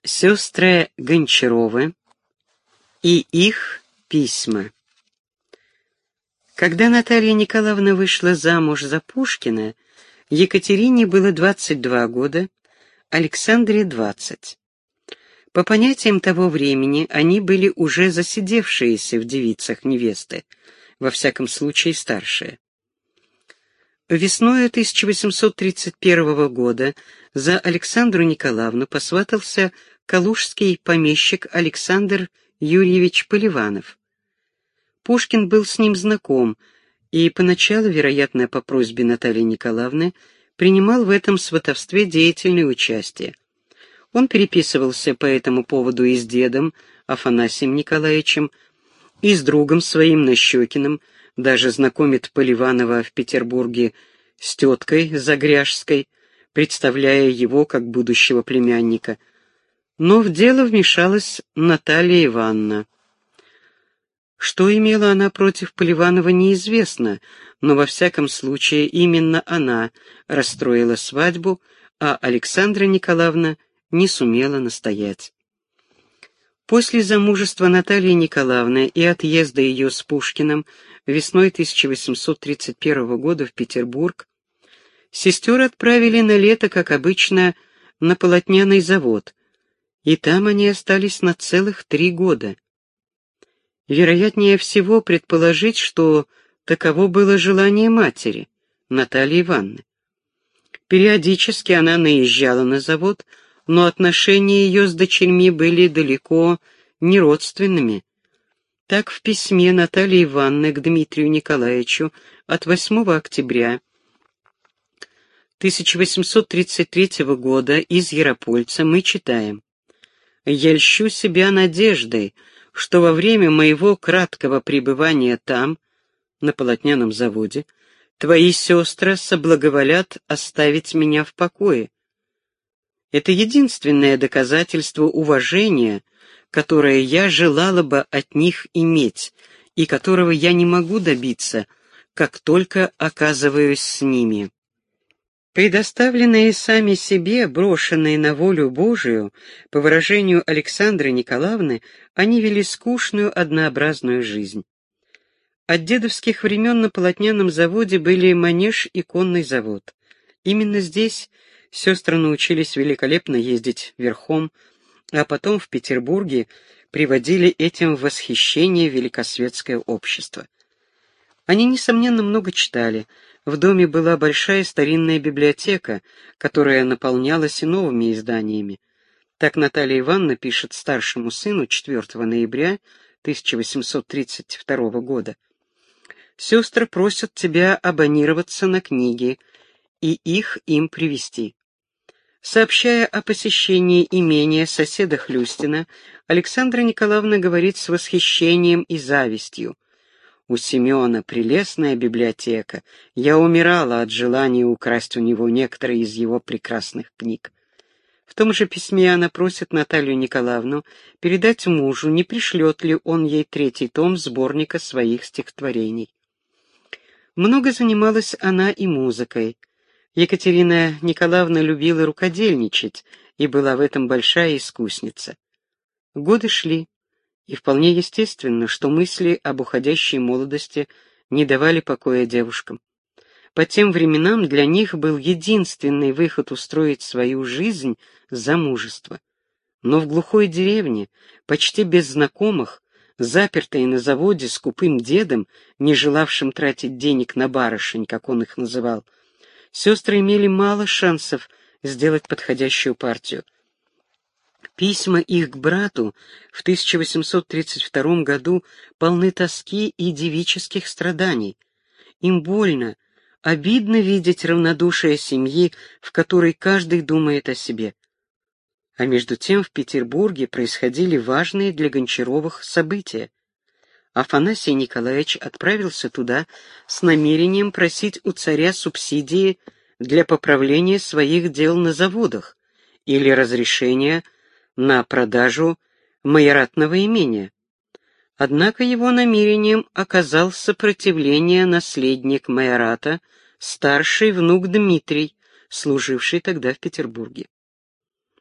Сестры Гончаровы и их письма. Когда Наталья Николаевна вышла замуж за Пушкина, Екатерине было 22 года, Александре 20. По понятиям того времени, они были уже засидевшиеся в девицах невесты, во всяком случае старшие. Весною 1831 года за Александру Николаевну посватался калужский помещик Александр Юрьевич Поливанов. Пушкин был с ним знаком и поначалу, вероятно, по просьбе Натальи Николаевны, принимал в этом сватовстве деятельное участие. Он переписывался по этому поводу и с дедом Афанасием Николаевичем, и с другом своим Нащекиным, даже знакомит Поливанова в Петербурге с теткой Загряжской, представляя его как будущего племянника. Но в дело вмешалась Наталья Ивановна. Что имела она против Поливанова, неизвестно, но во всяком случае именно она расстроила свадьбу, а Александра Николаевна не сумела настоять. После замужества Натальи Николаевны и отъезда ее с Пушкиным весной 1831 года в Петербург сестер отправили на лето, как обычно, на полотняный завод, и там они остались на целых 3 года. Вероятнее всего предположить, что таково было желание матери, Натальи Ивановны. Периодически она наезжала на завод, но отношения ее с дочерьми были далеко не родственными. Так в письме Натальи Ивановны к Дмитрию Николаевичу от 8 октября 1833 года из Яропольца мы читаем: «Я льщу себя надеждой, что во время моего краткого пребывания там, на полотняном заводе, твои сестры соблаговолят оставить меня в покое. Это единственное доказательство уважения, которое я желала бы от них иметь, и которого я не могу добиться, как только оказываюсь с ними». Предоставленные сами себе, брошенные на волю Божию, по выражению Александры Николаевны, они вели скучную, однообразную жизнь. От дедовских времен на полотняном заводе были манеж и конный завод. Именно здесь сестры научились великолепно ездить верхом, а потом в Петербурге приводили этим в восхищение великосветское общество. Они, несомненно, много читали. В доме была большая старинная библиотека, которая наполнялась и новыми изданиями. Так Наталья Ивановна пишет старшему сыну 4 ноября 1832 года. «Сестры просят тебя абонироваться на книги и их им привезти». Сообщая о посещении имения соседа Хлюстина, Александра Николаевна говорит с восхищением и завистью: «У Семена прелестная библиотека. Я умирала от желания украсть у него некоторые из его прекрасных книг». В том же письме она просит Наталью Николаевну передать мужу, не пришлет ли он ей 3-й том сборника своих стихотворений. Много занималась она и музыкой. Екатерина Николаевна любила рукодельничать и была в этом большая искусница. Годы шли. И вполне естественно, что мысли об уходящей молодости не давали покоя девушкам. По тем временам для них был единственный выход устроить свою жизнь — замужество. Но в глухой деревне, почти без знакомых, запертые на заводе с скупым дедом, не желавшим тратить денег на барышень, как он их называл, сестры имели мало шансов сделать подходящую партию. Письма их к брату в 1832 году полны тоски и девических страданий. Им больно, обидно видеть равнодушие семьи, в которой каждый думает о себе. А между тем в Петербурге происходили важные для Гончаровых события. Афанасий Николаевич отправился туда с намерением просить у царя субсидии для поправления своих дел на заводах или разрешения на продажу майоратного имения. Однако его намерением оказал сопротивление наследник майората, старший внук Дмитрий, служивший тогда в Петербурге.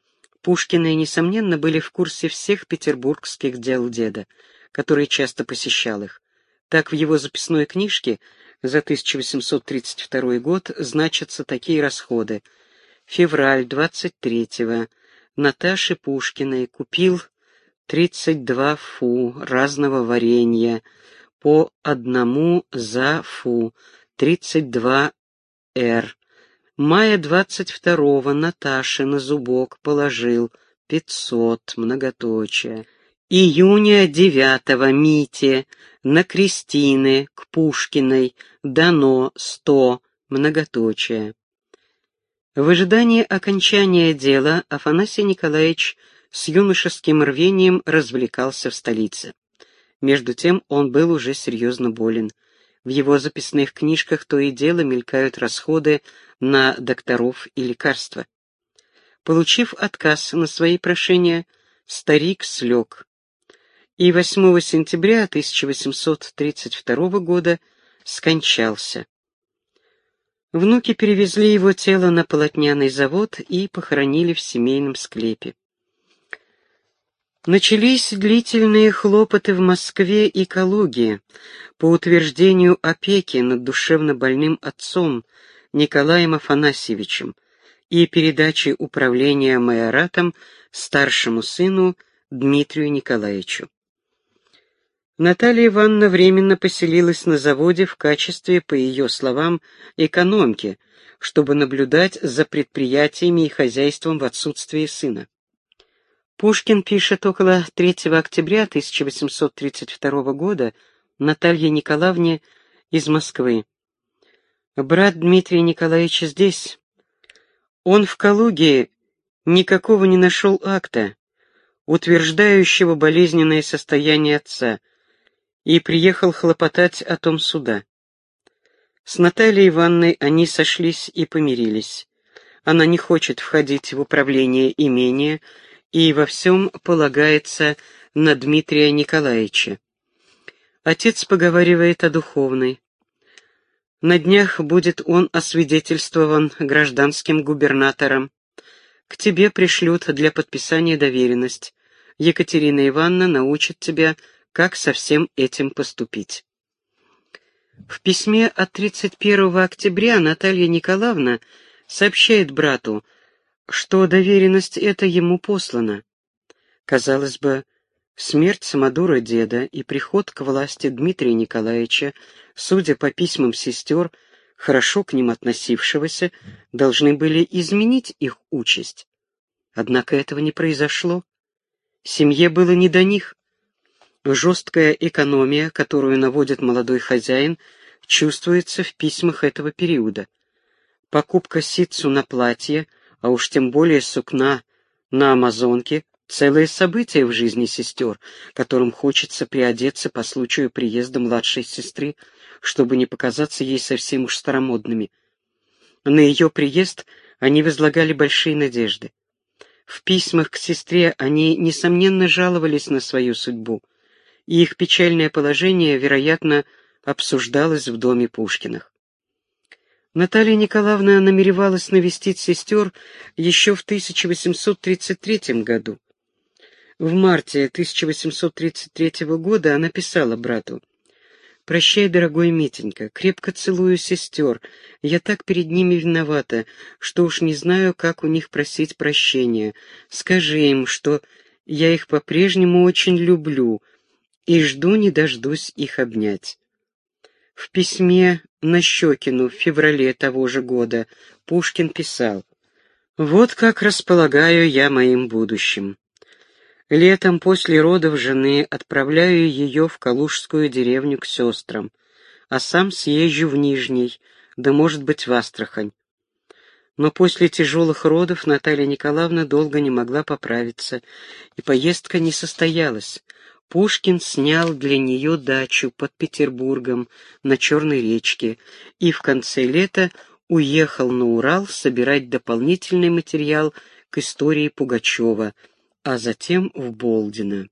Пушкины, несомненно, были в курсе всех петербургских дел деда, который часто посещал их. Так в его записной книжке за 1832 год значатся такие расходы. Февраль 23-го. Наташе Пушкиной купил 32 фу разного варенья, по одному за фу, 32 р. Мая 22-го Наташе на зубок положил 500, многоточие. Июня 9-го Мите на Кристины к Пушкиной дано 100, многоточие. В ожидании окончания дела Афанасий Николаевич с юношеским рвением развлекался в столице. Между тем он был уже серьезно болен. В его записных книжках то и дело мелькают расходы на докторов и лекарства. Получив отказ на свои прошения, старик слег. И 8 сентября 1832 года скончался. Внуки перевезли его тело на полотняный завод и похоронили в семейном склепе. Начались длительные хлопоты в Москве и Калуге по утверждению опеки над душевно больным отцом Николаем Афанасьевичем и передаче управления майоратом старшему сыну Дмитрию Николаевичу. Наталья Ивановна временно поселилась на заводе в качестве, по ее словам, экономки, чтобы наблюдать за предприятиями и хозяйством в отсутствие сына. Пушкин пишет около 3 октября 1832 года Наталье Николаевне из Москвы. «Брат Дмитрия Николаевича здесь. Он в Калуге никакого не нашел акта, утверждающего болезненное состояние отца, и приехал хлопотать о том суда. С Натальей Ивановной они сошлись и помирились. Она не хочет входить в управление имения и во всем полагается на Дмитрия Николаевича. Отец поговаривает о духовной. На днях будет он освидетельствован гражданским губернатором. К тебе пришлют для подписания доверенность. Екатерина Ивановна научит тебя, как со всем этим поступить». В письме от 31 октября Наталья Николаевна сообщает брату, что доверенность эта ему послана. Казалось бы, смерть самодура деда и приход к власти Дмитрия Николаевича, судя по письмам сестер, хорошо к ним относившегося, должны были изменить их участь. Однако этого не произошло. Семье было не до них. Жесткая экономия, которую наводит молодой хозяин, чувствуется в письмах этого периода. Покупка ситцу на платье, а уж тем более сукна на амазонке, целое событие в жизни сестер, которым хочется приодеться по случаю приезда младшей сестры, чтобы не показаться ей совсем уж старомодными. На ее приезд они возлагали большие надежды. В письмах к сестре они, несомненно, жаловались на свою судьбу, и их печальное положение, вероятно, обсуждалось в доме Пушкиных. Наталья Николаевна намеревалась навестить сестер еще в 1833 году. В марте 1833 года она писала брату: «Прощай, дорогой Митенька, крепко целую сестер. Я так перед ними виновата, что уж не знаю, как у них просить прощения. Скажи им, что я их по-прежнему очень люблю и жду не дождусь их обнять». В письме Нащекину в феврале того же года Пушкин писал: «Вот как располагаю я моим будущим. Летом после родов жены отправляю ее в калужскую деревню к сестрам, а сам съезжу в Нижний, да, может быть, в Астрахань». Но после тяжелых родов Наталья Николаевна долго не могла поправиться, и поездка не состоялась. Пушкин снял для нее дачу под Петербургом на Черной речке и в конце лета уехал на Урал собирать дополнительный материал к истории Пугачева, а затем в Болдино.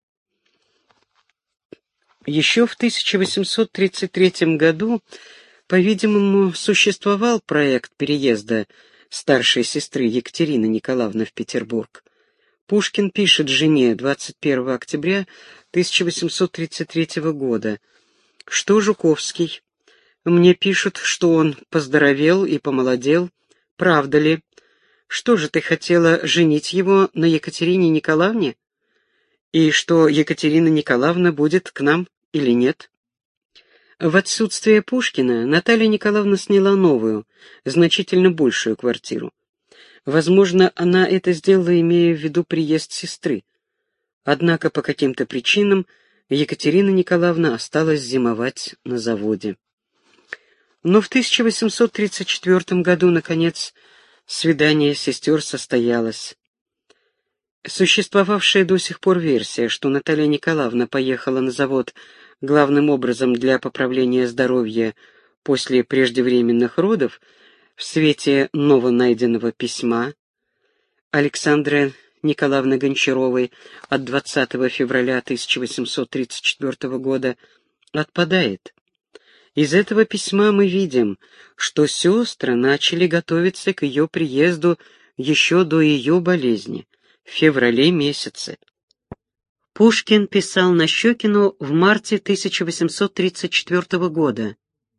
Еще в 1833 году, по-видимому, существовал проект переезда старшей сестры Екатерины Николаевны в Петербург. Пушкин пишет жене 21 октября 1833 года: «Что Жуковский? Мне пишут, что он поздоровел и помолодел. Правда ли? Что же ты хотела женить его на Екатерине Николаевне? И что Екатерина Николаевна будет к нам или нет?» В отсутствие Пушкина Наталья Николаевна сняла новую, значительно большую квартиру. Возможно, она это сделала, имея в виду приезд сестры. Однако по каким-то причинам Екатерина Николаевна осталась зимовать на заводе. Но в 1834 году, наконец, свидание сестер состоялось. Существовавшая до сих пор версия, что Наталья Николаевна поехала на завод главным образом для поправления здоровья после преждевременных родов, в свете новонайденного письма Александры Николаевны Гончаровой от 20 февраля 1834 года, отпадает. Из этого письма мы видим, что сестры начали готовиться к ее приезду еще до ее болезни, в феврале месяце. Пушкин писал Нащекину в марте 1834 года: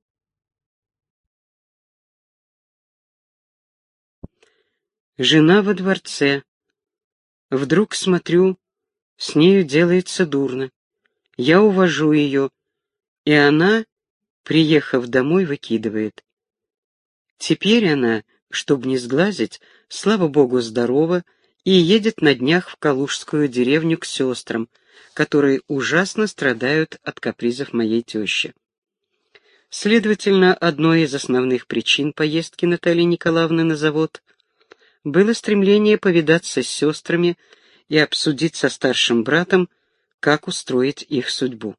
«Жена во дворце. Вдруг смотрю, с нею делается дурно. Я увожу ее, и она, приехав домой, выкидывает. Теперь она, чтобы не сглазить, слава богу, здорова и едет на днях в Калужскую деревню к сестрам, которые ужасно страдают от капризов моей тещи». Следовательно, одной из основных причин поездки Натальи Николаевны на завод было стремление повидаться с сестрами и обсудить со старшим братом, как устроить их судьбу.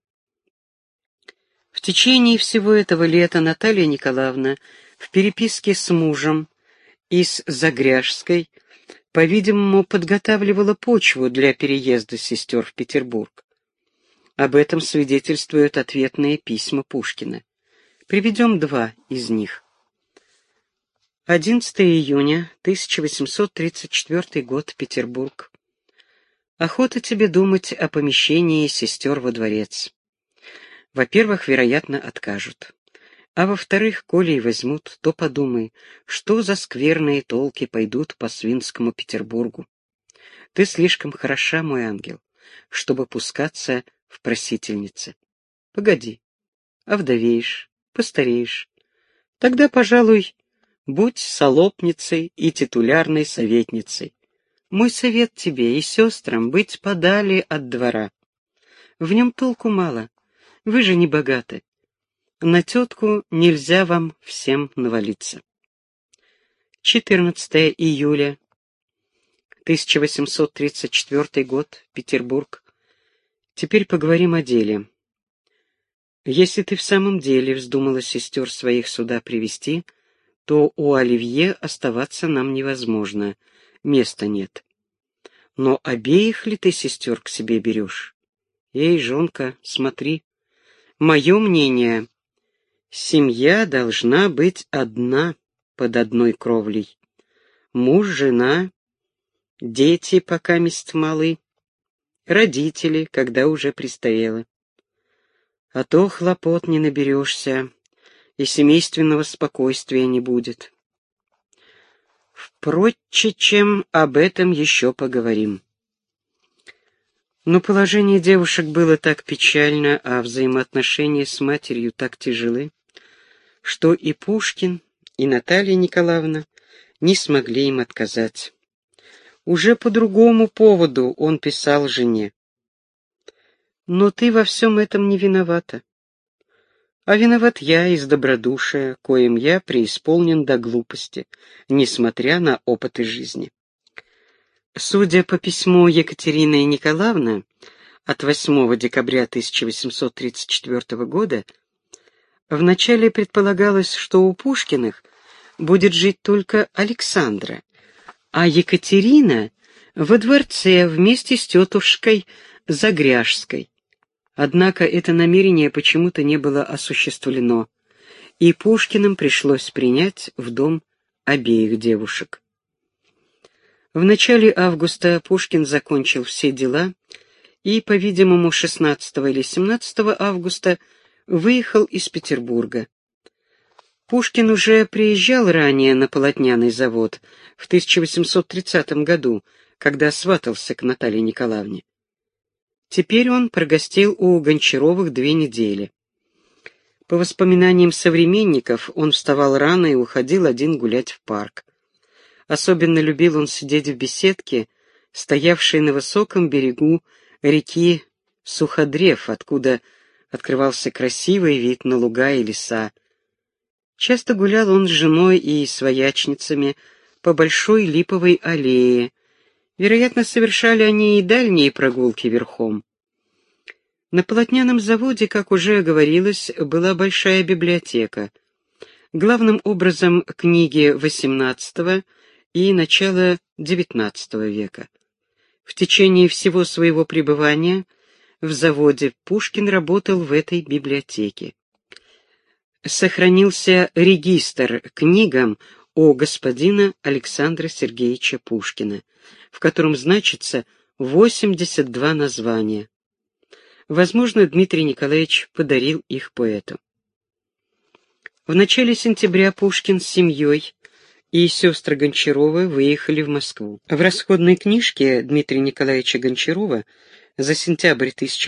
В течение всего этого лета Наталья Николаевна в переписке с мужем из Загряжской, по-видимому, подготавливала почву для переезда сестер в Петербург. Об этом свидетельствуют ответные письма Пушкина. Приведем два из них. 11 июня 1834 год, Петербург. Охота тебе думать о помещении сестер во дворец. Во-первых, вероятно, откажут. А во-вторых, коли и возьмут, то подумай, что за скверные толки пойдут по Свинскому Петербургу. Ты слишком хороша, мой ангел, чтобы пускаться в просительницы. Погоди, овдовеешь, постареешь. Тогда, пожалуй, будь солопницей и титулярной советницей. Мой совет тебе и сестрам — быть подали от двора. В нем толку мало, вы же не богаты. На тетку нельзя вам всем навалиться. 14 июля 1834 год, Петербург. Теперь поговорим о деле. Если ты в самом деле вздумала сестер своих сюда привести, то у Оливье оставаться нам невозможно, места нет. Но обеих ли ты сестер к себе берешь? Эй, жонка, смотри. Мое мнение, семья должна быть одна под одной кровлей. Муж, жена, дети, покамест малы, родители, когда уже престарело. А то хлопот не наберешься, и семейственного спокойствия не будет. Впрочем, об этом еще поговорим. Но положение девушек было так печально, а взаимоотношения с матерью так тяжелы, что и Пушкин, и Наталья Николаевна не смогли им отказать. Уже по другому поводу он писал жене: «Но ты во всем этом не виновата. А виноват я из добродушия, коим я преисполнен до глупости, несмотря на опыты жизни». Судя по письму Екатерины Николаевны от 8 декабря 1834 года, вначале предполагалось, что у Пушкиных будет жить только Александра, а Екатерина во дворце вместе с тетушкой Загряжской. Однако это намерение почему-то не было осуществлено, и Пушкиным пришлось принять в дом обеих девушек. В начале августа Пушкин закончил все дела и, по-видимому, 16 или 17 августа выехал из Петербурга. Пушкин уже приезжал ранее на полотняный завод в 1830 году, когда сватался к Наталье Николаевне. Теперь он прогостил у Гончаровых 2 недели. По воспоминаниям современников, он вставал рано и уходил один гулять в парк. Особенно любил он сидеть в беседке, стоявшей на высоком берегу реки Суходрев, откуда открывался красивый вид на луга и леса. Часто гулял он с женой и своячницами по большой липовой аллее. Вероятно, совершали они и дальние прогулки верхом. На полотняном заводе, как уже говорилось, была большая библиотека. Главным образом книги XVIII и начала XIX века. В течение всего своего пребывания в заводе Пушкин работал в этой библиотеке. Сохранился регистр книгам о господина Александра Сергеевича Пушкина, в котором значится 82 названия. Возможно, Дмитрий Николаевич подарил их поэту. В начале сентября Пушкин с семьей и сестры Гончаровы выехали в Москву. В расходной книжке Дмитрия Николаевича Гончарова за сентябрь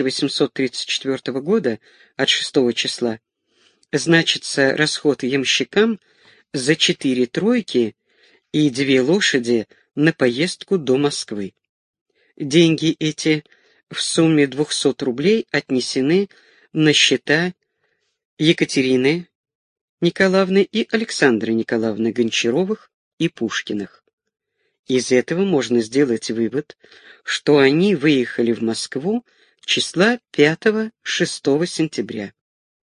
1834 года от 6 числа значится расход ямщикам за 4 тройки и 2 лошади на поездку до Москвы. Деньги эти в сумме 200 рублей отнесены на счета Екатерины Николаевны и Александры Николаевны Гончаровых и Пушкиных. Из этого можно сделать вывод, что они выехали в Москву числа 5-6 сентября.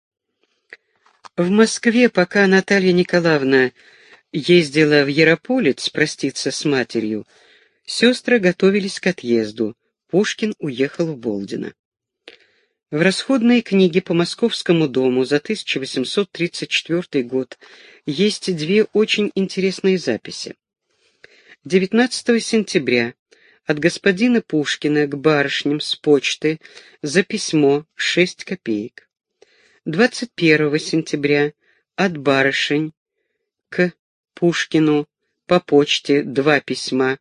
В Москве, пока Наталья Николаевна ездила в Ярополец проститься с матерью, сестры готовились к отъезду. Пушкин уехал в Болдино. В расходной книге по Московскому дому за 1834 год есть 2 очень интересные записи. 19 сентября от господина Пушкина к барышням с почты за письмо 6 копеек. 21 сентября от барышень к Пушкину по почте 2 письма,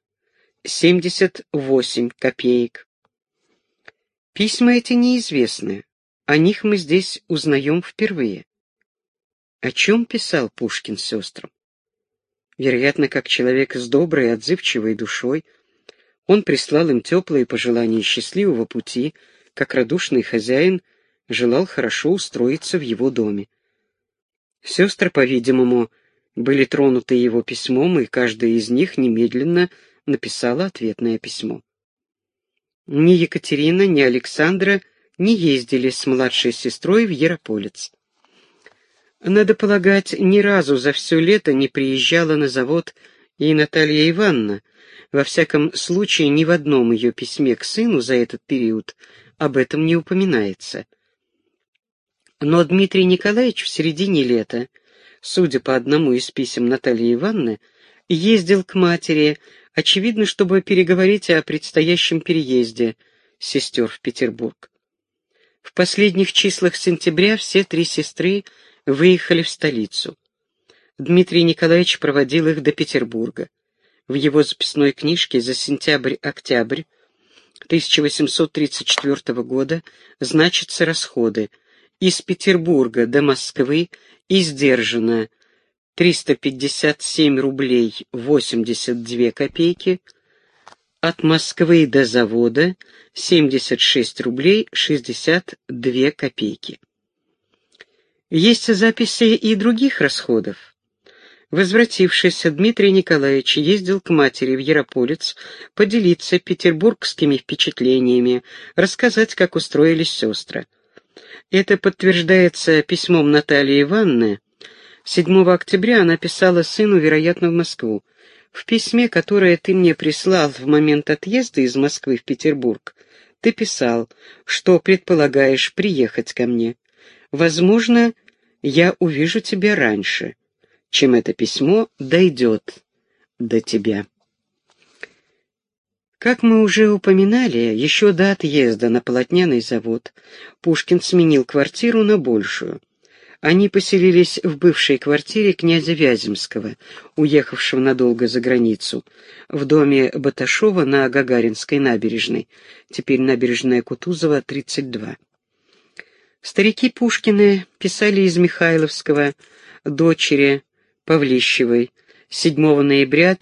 78 копеек. Письма эти неизвестны, о них мы здесь узнаем впервые. О чем писал Пушкин сестрам? Вероятно, как человек с доброй и отзывчивой душой, он прислал им теплые пожелания счастливого пути, как радушный хозяин желал хорошо устроиться в его доме. Сестры, по-видимому, были тронуты его письмом, и каждая из них немедленно написала ответное письмо. Ни Екатерина, ни Александра не ездили с младшей сестрой в Ярополец. Надо полагать, ни разу за все лето не приезжала на завод и Наталья Ивановна. Во всяком случае, ни в одном ее письме к сыну за этот период об этом не упоминается. Но Дмитрий Николаевич в середине лета, судя по одному из писем Натальи Ивановны, ездил к матери, очевидно, чтобы переговорить о предстоящем переезде сестер в Петербург. В последних числах сентября все 3 сестры выехали в столицу. Дмитрий Николаевич проводил их до Петербурга. В его записной книжке за сентябрь-октябрь 1834 года значатся расходы. Из Петербурга до Москвы издержано 357 рублей 82 копейки, от Москвы до завода 76 рублей 62 копейки. Есть записи и других расходов. Возвратившись, Дмитрий Николаевич ездил к матери в Ярополец поделиться петербургскими впечатлениями, рассказать, как устроились сестры. Это подтверждается письмом Натальи Ивановны. 7 октября она писала сыну, вероятно, в Москву. «В письме, которое ты мне прислал в момент отъезда из Москвы в Петербург, ты писал, что предполагаешь приехать ко мне. Возможно, я увижу тебя раньше, чем это письмо дойдет до тебя». Как мы уже упоминали, еще до отъезда на полотняный завод Пушкин сменил квартиру на большую. Они поселились в бывшей квартире князя Вяземского, уехавшего надолго за границу, в доме Баташова на Гагаринской набережной, теперь набережная Кутузова, 32. Старики Пушкины писали из Михайловского дочери Павлищевой 7 ноября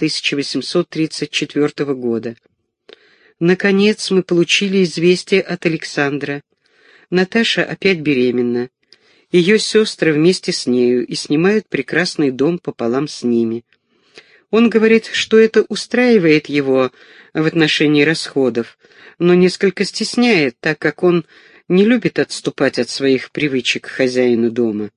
1834 года. Наконец мы получили известие от Александра. Наташа опять беременна. Ее сестры вместе с нею и снимают прекрасный дом пополам с ними. Он говорит, что это устраивает его в отношении расходов, но несколько стесняет, так как он не любит отступать от своих привычек к хозяину дома.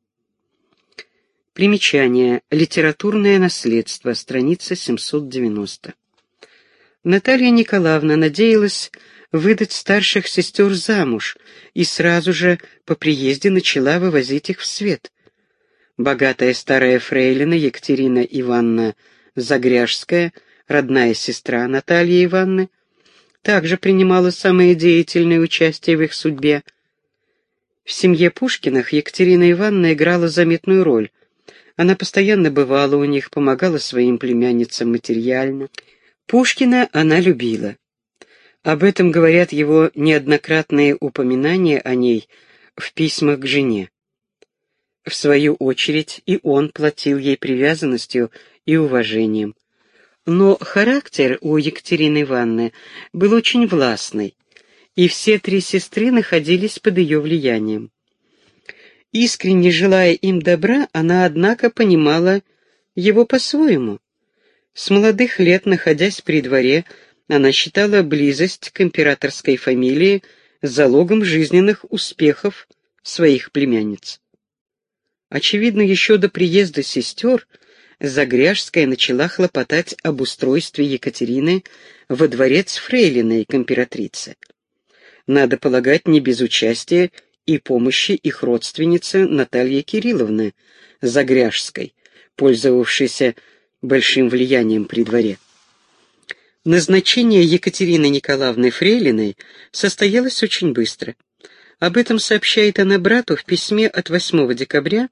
Примечание. Литературное наследство. Страница 790. Наталья Николаевна надеялась выдать старших сестер замуж и сразу же по приезде начала вывозить их в свет. Богатая старая фрейлина Екатерина Ивановна Загряжская, родная сестра Натальи Ивановны, также принимала самое деятельное участие в их судьбе. В семье Пушкиных Екатерина Ивановна играла заметную роль. Она постоянно бывала у них, помогала своим племянницам материально. Пушкина она любила. Об этом говорят его неоднократные упоминания о ней в письмах к жене. В свою очередь и он платил ей привязанностью и уважением. Но характер у Екатерины Ивановны был очень властный, и все три сестры находились под ее влиянием. Искренне желая им добра, она, однако, понимала его по-своему. С молодых лет, находясь при дворе, она считала близость к императорской фамилии залогом жизненных успехов своих племянниц. Очевидно, еще до приезда сестер Загряжская начала хлопотать об устройстве Екатерины во дворец фрейлины к императрице. Надо полагать, не без участия и помощи их родственницы Натальи Кирилловны Загряжской, пользовавшейся большим влиянием при дворе. Назначение Екатерины Николаевны фрейлиной состоялось очень быстро. Об этом сообщает она брату в письме от 8 декабря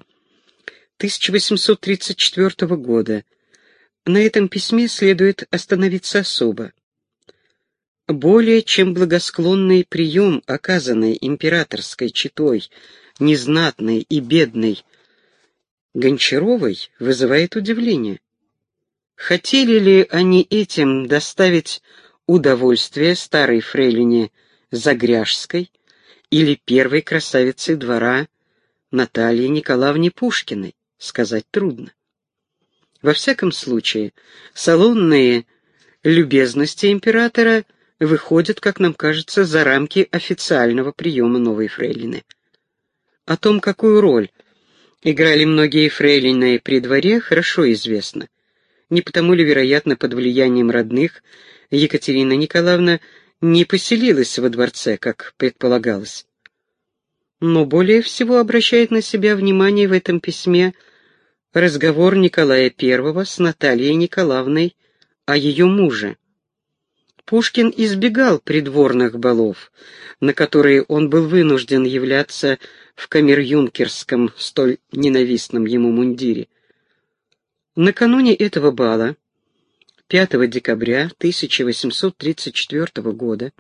1834 года. На этом письме следует остановиться особо. Более чем благосклонный прием, оказанный императорской четой, незнатной и бедной Гончаровой, вызывает удивление. Хотели ли они этим доставить удовольствие старой фрейлине Загряжской или первой красавице двора Наталье Николаевне Пушкиной, сказать трудно. Во всяком случае, салонные любезности императора выходят, как нам кажется, за рамки официального приема новой фрейлины. О том, какую роль играли многие фрейлины при дворе, хорошо известно. Не потому ли, вероятно, под влиянием родных Екатерина Николаевна не поселилась во дворце, как предполагалось. Но более всего обращает на себя внимание в этом письме разговор Николая I с Натальей Николаевной о ее муже. Пушкин избегал придворных балов, на которые он был вынужден являться в камер-юнкерском, столь ненавистном ему мундире. Накануне этого бала, 5 декабря 1834 года,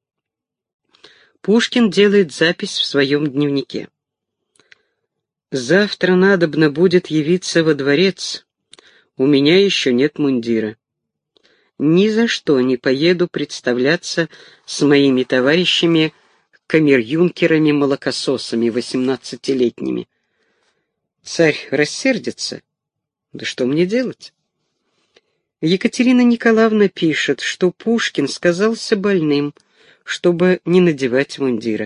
Пушкин делает запись в своем дневнике. «Завтра надобно будет явиться во дворец. У меня еще нет мундира. Ни за что не поеду представляться с моими товарищами камер-юнкерами-молокососами 18-летними. Царь рассердится. Да что мне делать?» Екатерина Николаевна пишет, что Пушкин сказался больным, чтобы не надевать мундира.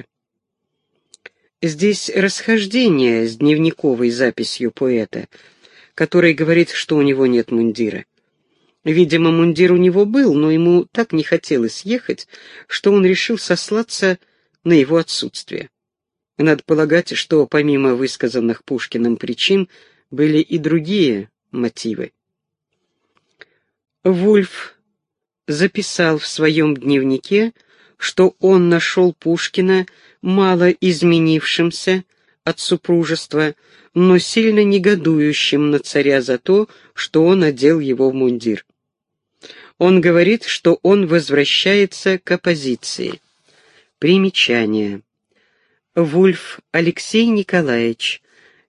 Здесь расхождение с дневниковой записью поэта, который говорит, что у него нет мундира. Видимо, мундир у него был, но ему так не хотелось ехать, что он решил сослаться на его отсутствие. Надо полагать, что помимо высказанных Пушкиным причин были и другие мотивы. Вульф записал в своем дневнике, что он нашел Пушкина мало изменившимся от супружества, но сильно негодующим на царя за то, что он одел его в мундир. Он говорит, что он возвращается к оппозиции. Примечание. Вульф Алексей Николаевич,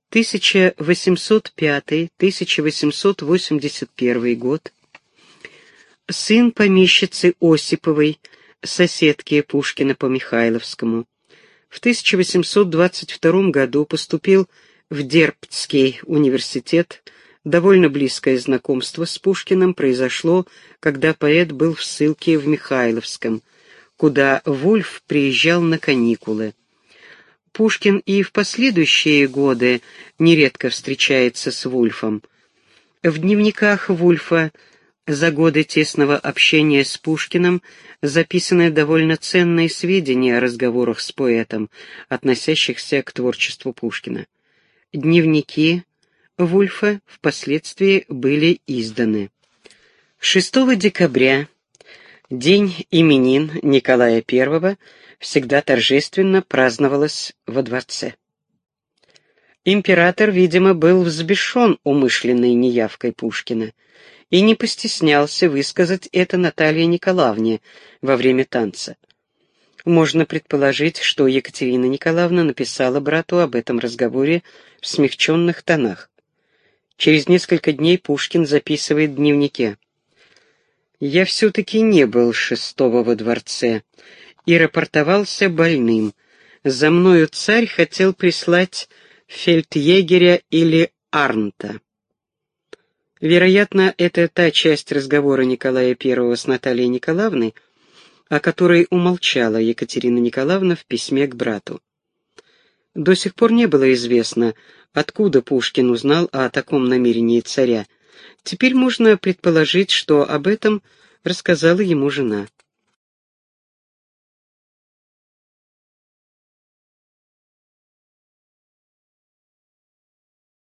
1805-1881 год, сын помещицы Осиповой, соседки Пушкина по Михайловскому. В 1822 году поступил в Дербцкий университет. Довольно близкое знакомство с Пушкиным произошло, когда поэт был в ссылке в Михайловском, куда Вульф приезжал на каникулы. Пушкин и в последующие годы нередко встречается с Вульфом. В дневниках Вульфа за годы тесного общения с Пушкиным записаны довольно ценные сведения о разговорах с поэтом, относящихся к творчеству Пушкина. Дневники Вульфа впоследствии были изданы. 6 декабря, день именин Николая I, всегда торжественно праздновалось во дворце. Император, видимо, был взбешен умышленной неявкой Пушкина и не постеснялся высказать это Наталье Николаевне во время танца. Можно предположить, что Екатерина Николаевна написала брату об этом разговоре в смягченных тонах. Через несколько дней Пушкин записывает в дневнике: «Я все-таки не был 6-го во дворце и рапортовался больным. За мною царь хотел прислать фельдъегеря или Арнта». Вероятно, это та часть разговора Николая I с Натальей Николаевной, о которой умолчала Екатерина Николаевна в письме к брату. До сих пор не было известно, откуда Пушкин узнал о таком намерении царя. Теперь можно предположить, что об этом рассказала ему жена.